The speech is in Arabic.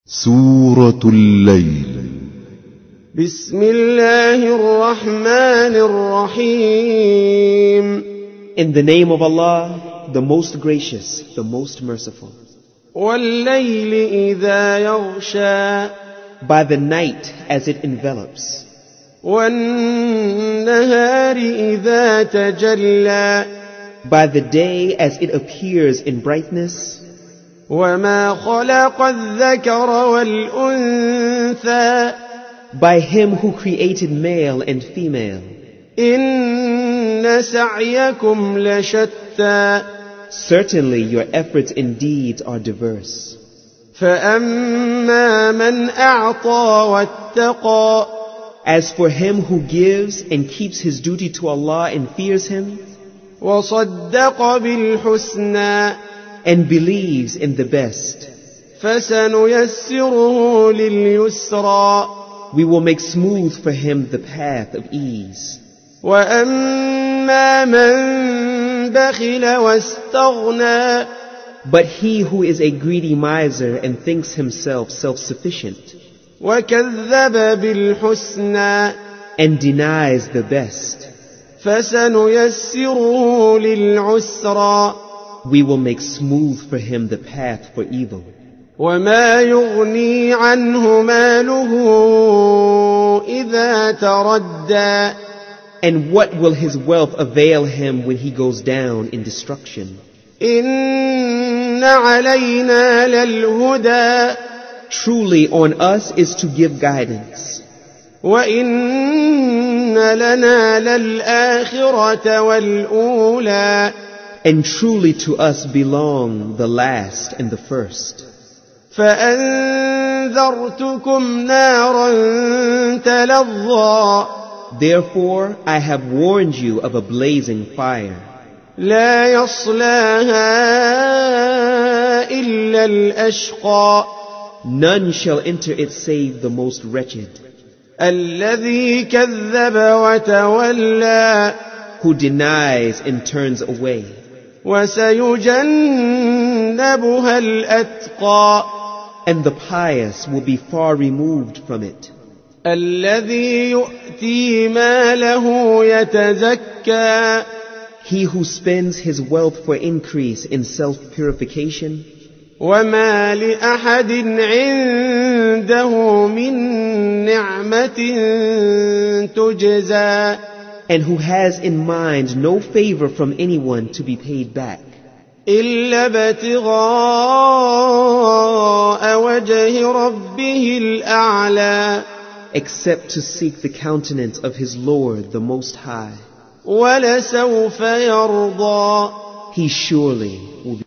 سورة الليل. بسم الله الرحمن الرحيم. In the name of Allah, the most gracious, the most merciful. والليل إذا يغشى. By the night as it envelops. والنهار إذا تجلى. By the day as it appears in brightness. وما خلق الذكر والأنثى. By him who created male and female. إن سعيكم لشتى. Certainly your efforts and deeds are diverse. فأما من أعطى واتقى. As for him who gives and keeps his duty to Allah and fears him, وصدق بالحسنى. and believes in the best, فسنيسره لليسرى. we will make smooth for him the path of ease. وأما من بخل واستغنى. But he who is a greedy miser and thinks himself self-sufficient, وكذب بالحسنى. and denies the best, فسنيسره للعسرى. we will make smooth for him the path for evil. وما يغني عنه ماله إذا تردى. And what will his wealth avail him when he goes down in destruction? إن علينا للهدى. Truly on us is to give guidance. وإن لنا للآخرة والأولى. And truly to us belong the last and the first. فأنذرتكم نارا تلظى. Therefore I have warned you of a blazing fire. لا يصلاها إلا الأشقى. None shall enter it save the most wretched, الذي كذب وتولى. who denies and turns away. وسيجنبها الأتقى. And the pious will be far removed from it, الذي يؤتي ماله يتزكى. he who spends his wealth for increase in self-purification. وما لأحد عنده من نعمة تجزى. And who has in mind no favor from anyone to be paid back, إلا ابتغاء وجه ربه الأعلى. except to seek the countenance of his Lord the Most High. ولسوف يرضى. He surely will be